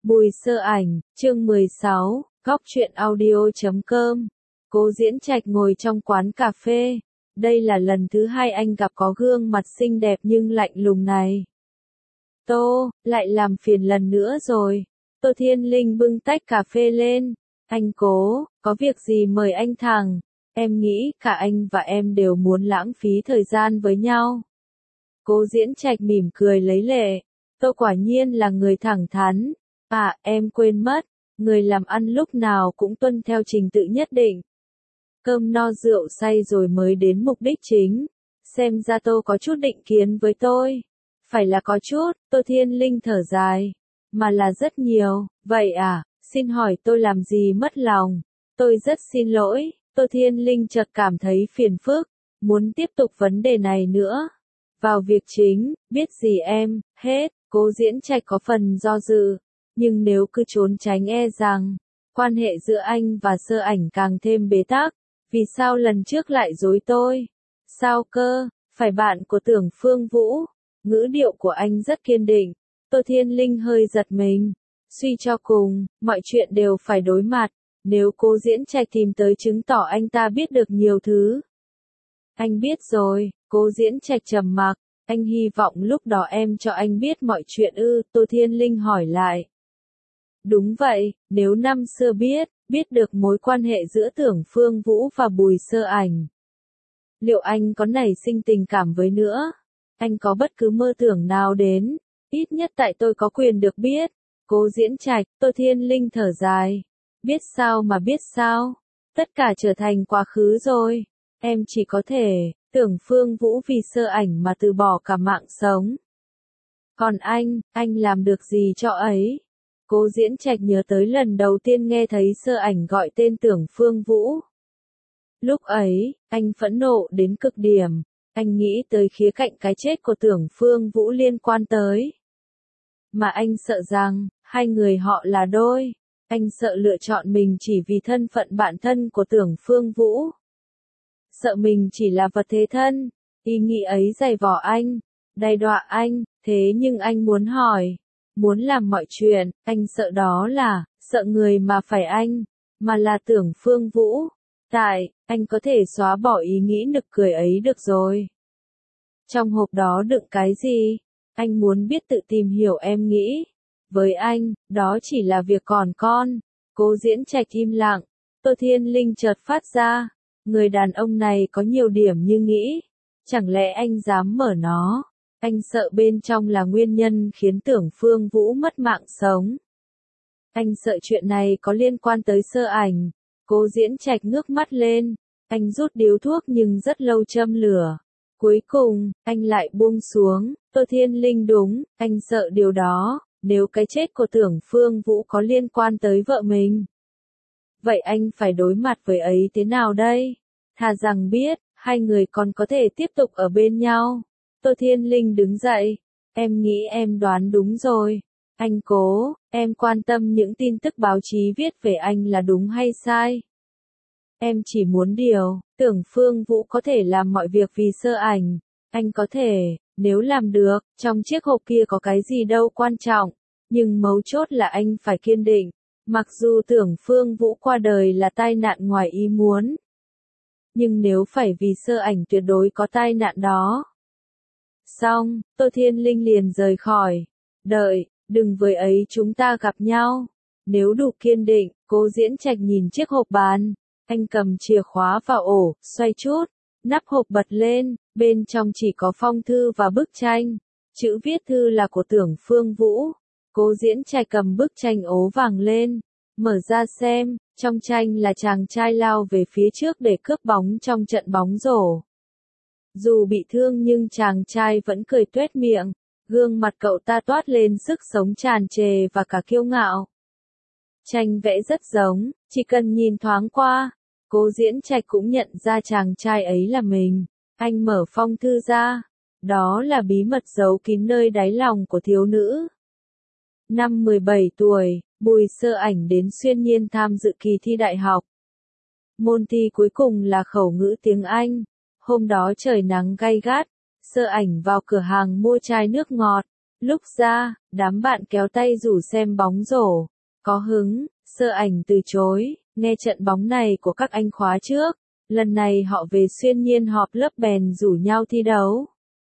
Bùi Sơ Ảnh, chương 16, góc truyện audio.com. Cố Diễn Trạch ngồi trong quán cà phê. Đây là lần thứ hai anh gặp có gương mặt xinh đẹp nhưng lạnh lùng này. Tô, lại làm phiền lần nữa rồi. Tô Thiên Linh bưng tách cà phê lên. Anh Cố, có việc gì mời anh thẳng. Em nghĩ cả anh và em đều muốn lãng phí thời gian với nhau. Cố Diễn Trạch mỉm cười lấy lệ. Tô quả nhiên là người thẳng thắn. À, em quên mất, người làm ăn lúc nào cũng tuân theo trình tự nhất định. Cơm no rượu say rồi mới đến mục đích chính. Xem ra Tô có chút định kiến với tôi. Phải là có chút, Tô Thiên Linh thở dài. Mà là rất nhiều, vậy à, xin hỏi tôi làm gì mất lòng. Tôi rất xin lỗi, Tô Thiên Linh chợt cảm thấy phiền phức, muốn tiếp tục vấn đề này nữa. Vào việc chính, biết gì em, hết, Cố Diễn Trạch có phần do dự. Nhưng nếu cứ trốn tránh e rằng, quan hệ giữa anh và Sơ Ảnh càng thêm bế tắc. Vì sao lần trước lại dối tôi? Sao cơ, phải bạn của Tưởng Phương Vũ? Ngữ điệu của anh rất kiên định. Tô Thiên Linh hơi giật mình. Suy cho cùng, mọi chuyện đều phải đối mặt. Nếu Cố Diễn Trạch tìm tới chứng tỏ anh ta biết được nhiều thứ. Anh biết rồi, Cố Diễn Trạch trầm mặc. Anh hy vọng lúc đó em cho anh biết mọi chuyện ư? Tô Thiên Linh hỏi lại. Đúng vậy, nếu năm xưa biết được mối quan hệ giữa Tưởng Phương Vũ và Bùi Sơ Ảnh. Liệu anh có nảy sinh tình cảm với nữa? Anh có bất cứ mơ tưởng nào đến? Ít nhất tại tôi có quyền được biết. Cố Diễn Trạch, Tô Thiên Linh thở dài. Biết sao mà biết sao? Tất cả trở thành quá khứ rồi. Em chỉ có thể, Tưởng Phương Vũ vì Sơ Ảnh mà từ bỏ cả mạng sống. Còn anh làm được gì cho ấy? Cố Diễn Trạch nhớ tới lần đầu tiên nghe thấy Sơ Ảnh gọi tên Tưởng Phương Vũ. Lúc ấy, anh phẫn nộ đến cực điểm. Anh nghĩ tới khía cạnh cái chết của Tưởng Phương Vũ liên quan tới. Mà anh sợ rằng, hai người họ là đôi. Anh sợ lựa chọn mình chỉ vì thân phận bạn thân của Tưởng Phương Vũ. Sợ mình chỉ là vật thế thân. Ý nghĩ ấy dày vò anh, đày đọa anh, thế nhưng anh muốn hỏi. Muốn làm mọi chuyện, anh sợ đó là, sợ người mà phải anh, mà là Tưởng Phương Vũ. Anh có thể xóa bỏ ý nghĩ nực cười ấy được rồi. Trong hộp đó đựng cái gì? Anh muốn biết tự tìm hiểu em nghĩ. Với anh, đó chỉ là việc còn con. Cố Diễn Trạch im lặng. Tô Thiên Linh chợt phát ra. Người đàn ông này có nhiều điểm như nghĩ. Chẳng lẽ anh dám mở nó? Anh sợ bên trong là nguyên nhân khiến Tưởng Phương Vũ mất mạng sống. Anh sợ chuyện này có liên quan tới Sơ Ảnh. Cố Diễn Trạch ngước mắt lên. Anh rút điếu thuốc nhưng rất lâu châm lửa. Cuối cùng, anh lại buông xuống. Tô Thiên Linh đúng, anh sợ điều đó. Nếu cái chết của Tưởng Phương Vũ có liên quan tới vợ mình. Vậy anh phải đối mặt với ấy thế nào đây? Thà rằng biết, hai người còn có thể tiếp tục ở bên nhau. Tô Thiên Linh đứng dậy. Em nghĩ em đoán đúng rồi. Anh Cố, em quan tâm những tin tức báo chí viết về anh là đúng hay sai? Em chỉ muốn điều, Tưởng Phương Vũ có thể làm mọi việc vì Sơ Ảnh. Anh có thể, nếu làm được, trong chiếc hộp kia có cái gì đâu quan trọng. Nhưng mấu chốt là anh phải kiên định. Mặc dù Tưởng Phương Vũ qua đời là tai nạn ngoài ý muốn. Nhưng nếu phải vì Sơ Ảnh tuyệt đối có tai nạn đó. Xong, Tô Thiên Linh liền rời khỏi. Đợi, đừng với ấy chúng ta gặp nhau. Nếu đủ kiên định, Cố Diễn Trạch nhìn chiếc hộp bàn. Anh cầm chìa khóa vào ổ, xoay chút. Nắp hộp bật lên, bên trong chỉ có phong thư và bức tranh. Chữ viết thư là của Tưởng Phương Vũ. Cố Diễn Trạch cầm bức tranh ố vàng lên. Mở ra xem, trong tranh là chàng trai lao về phía trước để cướp bóng trong trận bóng rổ. Dù bị thương nhưng chàng trai vẫn cười tuét miệng, gương mặt cậu ta toát lên sức sống tràn trề và cả kiêu ngạo. Tranh vẽ rất giống, chỉ cần nhìn thoáng qua, Cố Diễn Trạch cũng nhận ra chàng trai ấy là mình. Anh mở phong thư ra, đó là bí mật giấu kín nơi đáy lòng của thiếu nữ. Năm 17 tuổi, Bùi Sơ Ảnh đến Xuyên Nhiên tham dự kỳ thi đại học. Môn thi cuối cùng là khẩu ngữ tiếng Anh. Hôm đó trời nắng gay gắt, Sơ Ảnh vào cửa hàng mua chai nước ngọt. Lúc ra, đám bạn kéo tay rủ xem bóng rổ. Có hứng, Sơ Ảnh từ chối, nghe trận bóng này của các anh khóa trước. Lần này họ về Xuyên Nhiên họp lớp bèn rủ nhau thi đấu.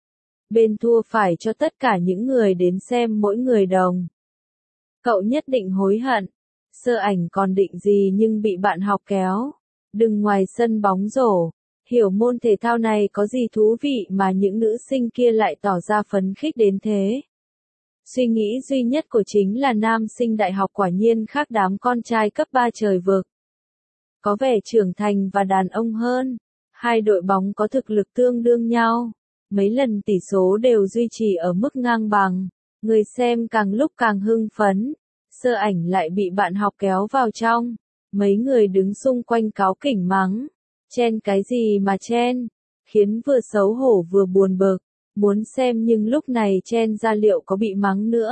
Bên thua phải cho tất cả những người đến xem mỗi người đồng. Cậu nhất định hối hận. Sơ Ảnh còn định gì nhưng bị bạn học kéo. Đừng ngoài sân bóng rổ. Hiểu môn thể thao này có gì thú vị mà những nữ sinh kia lại tỏ ra phấn khích đến thế. Suy nghĩ duy nhất của chính là nam sinh đại học quả nhiên khác đám con trai cấp 3 trời vực. Có vẻ trưởng thành và đàn ông hơn. Hai đội bóng có thực lực tương đương nhau. Mấy lần tỷ số đều duy trì ở mức ngang bằng. Người xem càng lúc càng hưng phấn. Sơ Ảnh lại bị bạn học kéo vào trong. Mấy người đứng xung quanh cáu kỉnh mắng. Chen cái gì mà chen? Khiến vừa xấu hổ vừa buồn bực. Muốn xem nhưng lúc này chen ra liệu có bị mắng nữa.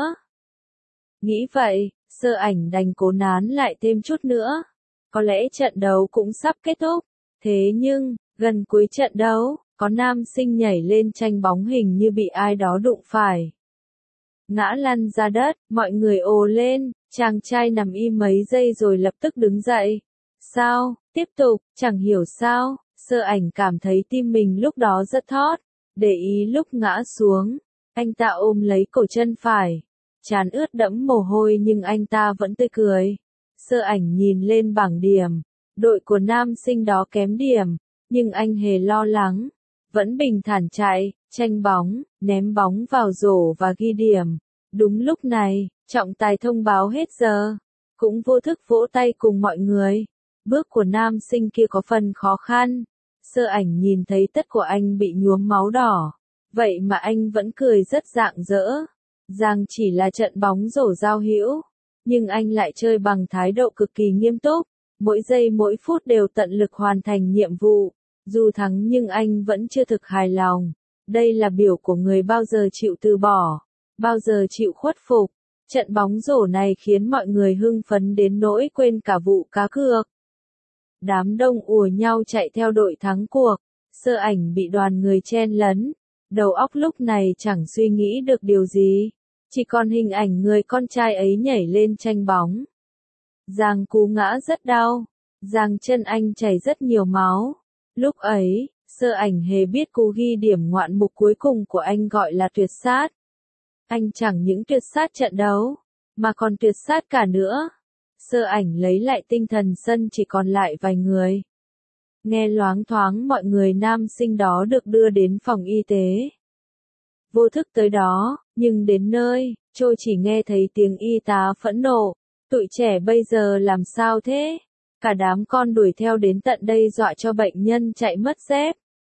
Nghĩ vậy, Sơ Ảnh đành cố nán lại thêm chút nữa. Có lẽ trận đấu cũng sắp kết thúc. Thế nhưng, gần cuối trận đấu, có nam sinh nhảy lên tranh bóng hình như bị ai đó đụng phải. Ngã lăn ra đất, mọi người ồ lên, chàng trai nằm im mấy giây rồi lập tức đứng dậy. Sao, tiếp tục, chẳng hiểu sao, Sơ Ảnh cảm thấy tim mình lúc đó rất thót. Để ý lúc ngã xuống, anh ta ôm lấy cổ chân phải. Trán ướt đẫm mồ hôi nhưng anh ta vẫn tươi cười. Sơ Ảnh nhìn lên bảng điểm. Đội của nam sinh đó kém điểm, nhưng anh hề lo lắng. Vẫn bình thản chạy, tranh bóng, ném bóng vào rổ và ghi điểm. Đúng lúc này, trọng tài thông báo hết giờ. Cũng vô thức vỗ tay cùng mọi người. Bước của nam sinh kia có phần khó khăn. Sơ Ảnh nhìn thấy tất của anh bị nhuốm máu đỏ. Vậy mà anh vẫn cười rất rạng rỡ. Rằng chỉ là trận bóng rổ giao hữu. Nhưng anh lại chơi bằng thái độ cực kỳ nghiêm túc. Mỗi giây mỗi phút đều tận lực hoàn thành nhiệm vụ. Dù thắng nhưng anh vẫn chưa thực hài lòng. Đây là biểu của người bao giờ chịu từ bỏ. Bao giờ chịu khuất phục. Trận bóng rổ này khiến mọi người hưng phấn đến nỗi quên cả vụ cá cược. Đám đông ùa nhau chạy theo đội thắng cuộc. Sơ Ảnh bị đoàn người chen lấn. Đầu óc lúc này chẳng suy nghĩ được điều gì. Chỉ còn hình ảnh người con trai ấy nhảy lên tranh bóng. Giang cú ngã rất đau. Giang chân anh chảy rất nhiều máu. Lúc ấy, Sơ Ảnh hề biết cú ghi điểm ngoạn mục cuối cùng của anh gọi là tuyệt sát. Anh chẳng những tuyệt sát trận đấu, mà còn tuyệt sát cả nữa. Sơ Ảnh lấy lại tinh thần sân chỉ còn lại vài người. Nghe loáng thoáng mọi người nam sinh đó được đưa đến phòng y tế. Vô thức tới đó, nhưng đến nơi, Trôi chỉ nghe thấy tiếng y tá phẫn nộ. Tụi trẻ bây giờ làm sao thế? Cả đám con đuổi theo đến tận đây dọa cho bệnh nhân chạy mất dép.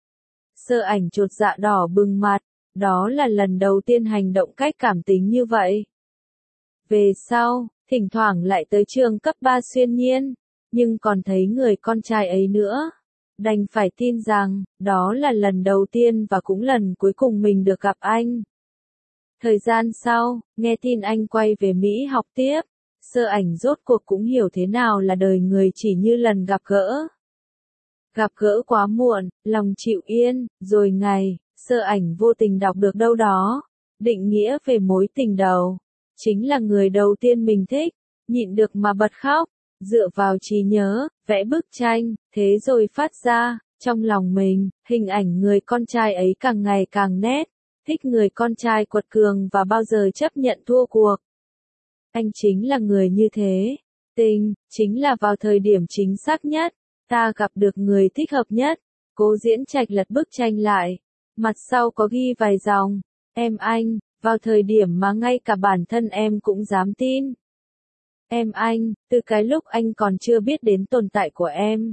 Sơ Ảnh chột dạ đỏ bừng mặt. Đó là lần đầu tiên hành động cách cảm tính như vậy. Về sau, thỉnh thoảng lại tới trường cấp 3 Xuyên Nhiên, nhưng còn thấy người con trai ấy nữa. Đành phải tin rằng, đó là lần đầu tiên và cũng lần cuối cùng mình được gặp anh. Thời gian sau, nghe tin anh quay về Mỹ học tiếp, Sơ Ảnh rốt cuộc cũng hiểu thế nào là đời người chỉ như lần gặp gỡ. Gặp gỡ quá muộn, lòng chịu yên, rồi ngày, Sơ Ảnh vô tình đọc được đâu đó. Định nghĩa về mối tình đầu. Chính là người đầu tiên mình thích, nhịn được mà bật khóc, dựa vào trí nhớ, vẽ bức tranh, thế rồi phát ra, trong lòng mình, hình ảnh người con trai ấy càng ngày càng nét, thích người con trai quật cường và bao giờ chấp nhận thua cuộc. Anh chính là người như thế, tình, chính là vào thời điểm chính xác nhất, ta gặp được người thích hợp nhất. Cố Diễn Trạch lật bức tranh lại, mặt sau có ghi vài dòng, em anh, vào thời điểm mà ngay cả bản thân em cũng dám tin. Em anh, từ cái lúc anh còn chưa biết đến tồn tại của em.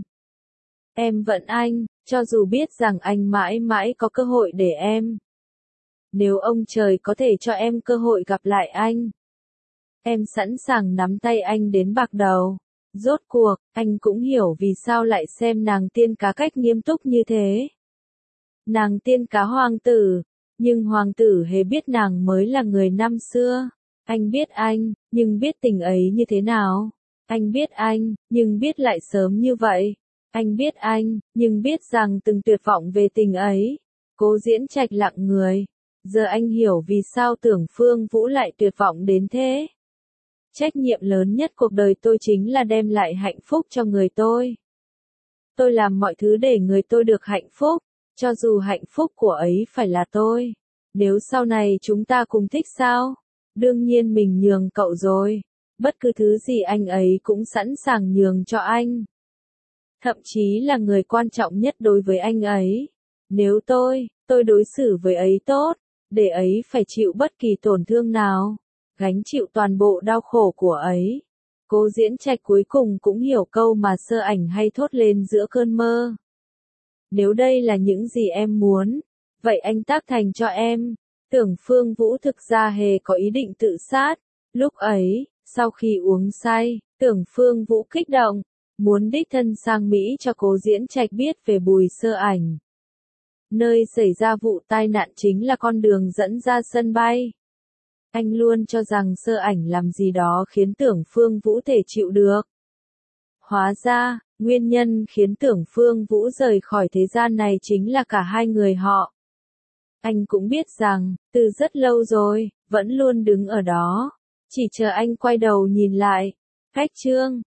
Em vẫn anh, cho dù biết rằng anh mãi mãi có cơ hội để em. Nếu ông trời có thể cho em cơ hội gặp lại anh, em sẵn sàng nắm tay anh đến bạc đầu. Rốt cuộc, anh cũng hiểu vì sao lại xem nàng tiên cá cách nghiêm túc như thế. Nàng tiên cá hoàng tử, nhưng hoàng tử hề biết nàng mới là người năm xưa. Anh biết anh, nhưng biết tình ấy như thế nào. Anh biết anh, nhưng biết lại sớm như vậy. Anh biết anh, nhưng biết rằng từng tuyệt vọng về tình ấy. Cố Diễn Trạch lặng người. Giờ anh hiểu vì sao Tưởng Phương Vũ lại tuyệt vọng đến thế. Trách nhiệm lớn nhất cuộc đời tôi chính là đem lại hạnh phúc cho người tôi. Tôi làm mọi thứ để người tôi được hạnh phúc, cho dù hạnh phúc của ấy phải là tôi. Nếu sau này chúng ta cùng thích sao? Đương nhiên mình nhường cậu rồi. Bất cứ thứ gì anh ấy cũng sẵn sàng nhường cho anh. Thậm chí là người quan trọng nhất đối với anh ấy. Nếu tôi đối xử với ấy tốt, để ấy phải chịu bất kỳ tổn thương nào, gánh chịu toàn bộ đau khổ của ấy. Cố Diễn Trạch cuối cùng cũng hiểu câu mà Sơ Ảnh hay thốt lên giữa cơn mơ. Nếu đây là những gì em muốn, vậy anh tác thành cho em. Tưởng Phương Vũ thực ra hề có ý định tự sát. Lúc ấy, sau khi uống say, Tưởng Phương Vũ kích động, muốn đích thân sang Mỹ cho Cố Diễn Trạch biết về Bùi Sơ Ảnh. Nơi xảy ra vụ tai nạn chính là con đường dẫn ra sân bay. Anh luôn cho rằng Sơ Ảnh làm gì đó khiến Tưởng Phương Vũ thể chịu được. Hóa ra, nguyên nhân khiến Tưởng Phương Vũ rời khỏi thế gian này chính là cả hai người họ. Anh cũng biết rằng, từ rất lâu rồi, vẫn luôn đứng ở đó, chỉ chờ anh quay đầu nhìn lại. Khách chương